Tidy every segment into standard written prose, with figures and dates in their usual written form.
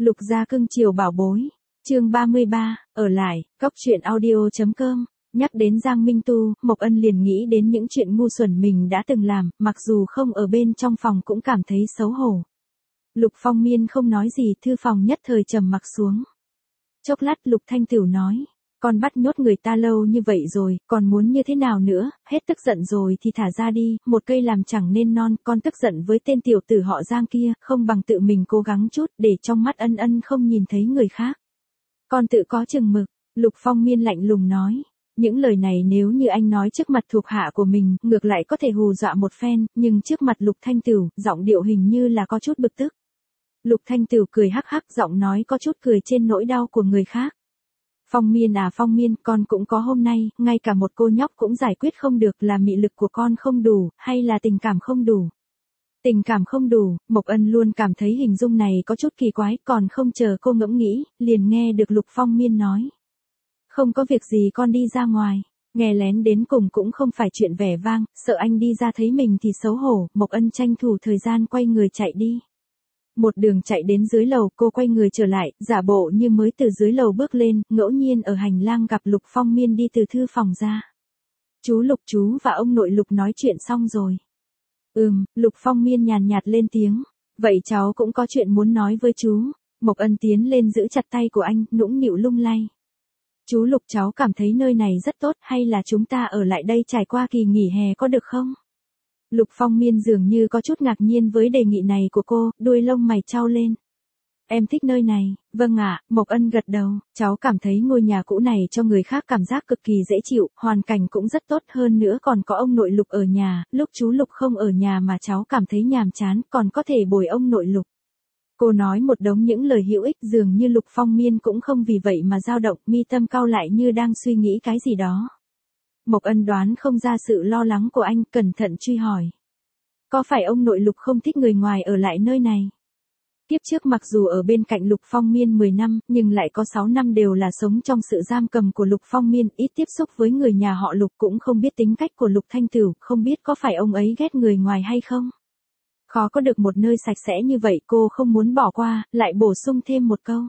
Lục gia cưng chiều bảo bối. Chương 33, ở lại, cóc truyện audio.com. Nhắc đến Giang Minh Tu, Mộc Ân liền nghĩ đến những chuyện ngu xuẩn mình đã từng làm, mặc dù không ở bên trong phòng cũng cảm thấy xấu hổ. Lục Phong Miên không nói gì, thư phòng nhất thời trầm mặc xuống. Chốc lát Lục Thanh Tửu nói, con bắt nhốt người ta lâu như vậy rồi, còn muốn như thế nào nữa, hết tức giận rồi thì thả ra đi, một cây làm chẳng nên non, con tức giận với tên tiểu tử họ Giang kia, không bằng tự mình cố gắng chút, để trong mắt Ân Ân không nhìn thấy người khác. Con tự có chừng mực, Lục Phong Miên lạnh lùng nói. Những lời này nếu như anh nói trước mặt thuộc hạ của mình, ngược lại có thể hù dọa một phen, nhưng trước mặt Lục Thanh Tửu, giọng điệu hình như là có chút bực tức. Lục Thanh Tửu cười hắc hắc, giọng nói có chút cười trên nỗi đau của người khác. Phong Miên à Phong Miên, con cũng có hôm nay, ngay cả một cô nhóc cũng giải quyết không được, là mị lực của con không đủ, hay là tình cảm không đủ? Tình cảm không đủ, Mộc Ân luôn cảm thấy hình dung này có chút kỳ quái, còn không chờ cô ngẫm nghĩ, liền nghe được Lục Phong Miên nói. Không có việc gì con đi ra ngoài, nghe lén đến cùng cũng không phải chuyện vẻ vang, sợ anh đi ra thấy mình thì xấu hổ, Mộc Ân tranh thủ thời gian quay người chạy đi. Một đường chạy đến dưới lầu, cô quay người trở lại, giả bộ như mới từ dưới lầu bước lên, ngẫu nhiên ở hành lang gặp Lục Phong Miên đi từ thư phòng ra. Chú Lục, chú và ông nội Lục nói chuyện xong rồi. Lục Phong Miên nhàn nhạt lên tiếng. Vậy cháu cũng có chuyện muốn nói với chú. Mộc Ân tiến lên giữ chặt tay của anh, nũng nịu lung lay. Chú Lục, cháu cảm thấy nơi này rất tốt, hay là chúng ta ở lại đây trải qua kỳ nghỉ hè có được không? Lục Phong Miên dường như có chút ngạc nhiên với đề nghị này của cô, đuôi lông mày chau lên. Em thích nơi này, vâng ạ, Mộc Ân gật đầu, cháu cảm thấy ngôi nhà cũ này cho người khác cảm giác cực kỳ dễ chịu, hoàn cảnh cũng rất tốt, hơn nữa còn có ông nội Lục ở nhà, lúc chú Lục không ở nhà mà cháu cảm thấy nhàm chán, còn có thể bồi ông nội Lục. Cô nói một đống những lời hữu ích, dường như Lục Phong Miên cũng không vì vậy mà dao động, mi tâm cau lại như đang suy nghĩ cái gì đó. Mộc Ân đoán không ra sự lo lắng của anh, cẩn thận truy hỏi. Có phải ông nội Lục không thích người ngoài ở lại nơi này? Tiếp trước mặc dù ở bên cạnh Lục Phong Miên 10 năm, nhưng lại có 6 năm đều là sống trong sự giam cầm của Lục Phong Miên, ít tiếp xúc với người nhà họ Lục, cũng không biết tính cách của Lục Thanh Tửu, không biết có phải ông ấy ghét người ngoài hay không. Khó có được một nơi sạch sẽ như vậy, cô không muốn bỏ qua, lại bổ sung thêm một câu.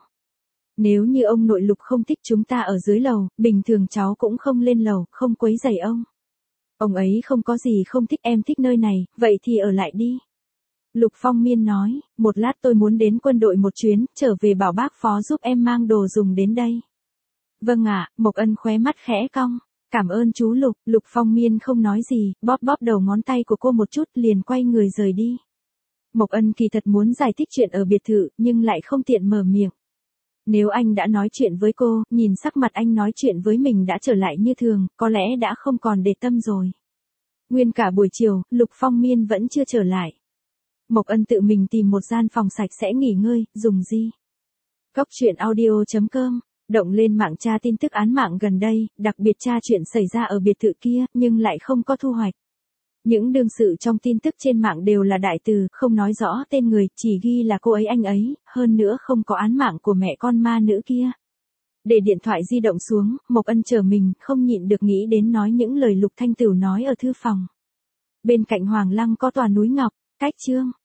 Nếu như ông nội Lục không thích chúng ta ở dưới lầu, bình thường cháu cũng không lên lầu, không quấy rầy ông. Ông ấy không có gì không thích, em thích nơi này, vậy thì ở lại đi. Lục Phong Miên nói, một lát tôi muốn đến quân đội một chuyến, trở về bảo bác phó giúp em mang đồ dùng đến đây. Vâng ạ, Mộc Ân khóe mắt khẽ cong. Cảm ơn chú Lục. Lục Phong Miên không nói gì, bóp bóp đầu ngón tay của cô một chút, liền quay người rời đi. Mộc Ân kỳ thật muốn giải thích chuyện ở biệt thự, nhưng lại không tiện mở miệng. Nếu anh đã nói chuyện với cô, nhìn sắc mặt anh nói chuyện với mình đã trở lại như thường, có lẽ đã không còn để tâm rồi. Nguyên cả buổi chiều, Lục Phong Miên vẫn chưa trở lại. Mộc Ân tự mình tìm một gian phòng sạch sẽ nghỉ ngơi, dùng gì? Cóc truyện audio.com, động lên mạng tra tin tức án mạng gần đây, đặc biệt tra chuyện xảy ra ở biệt thự kia, nhưng lại không có thu hoạch. Những đương sự trong tin tức trên mạng đều là đại từ, không nói rõ tên người, chỉ ghi là cô ấy anh ấy, hơn nữa không có án mạng của mẹ con ma nữ kia. Để điện thoại di động xuống, Mộc Ân chờ mình, không nhịn được nghĩ đến nói những lời Lục Thanh Tửu nói ở thư phòng. Bên cạnh Hoàng Lăng có tòa núi ngọc, cách chương.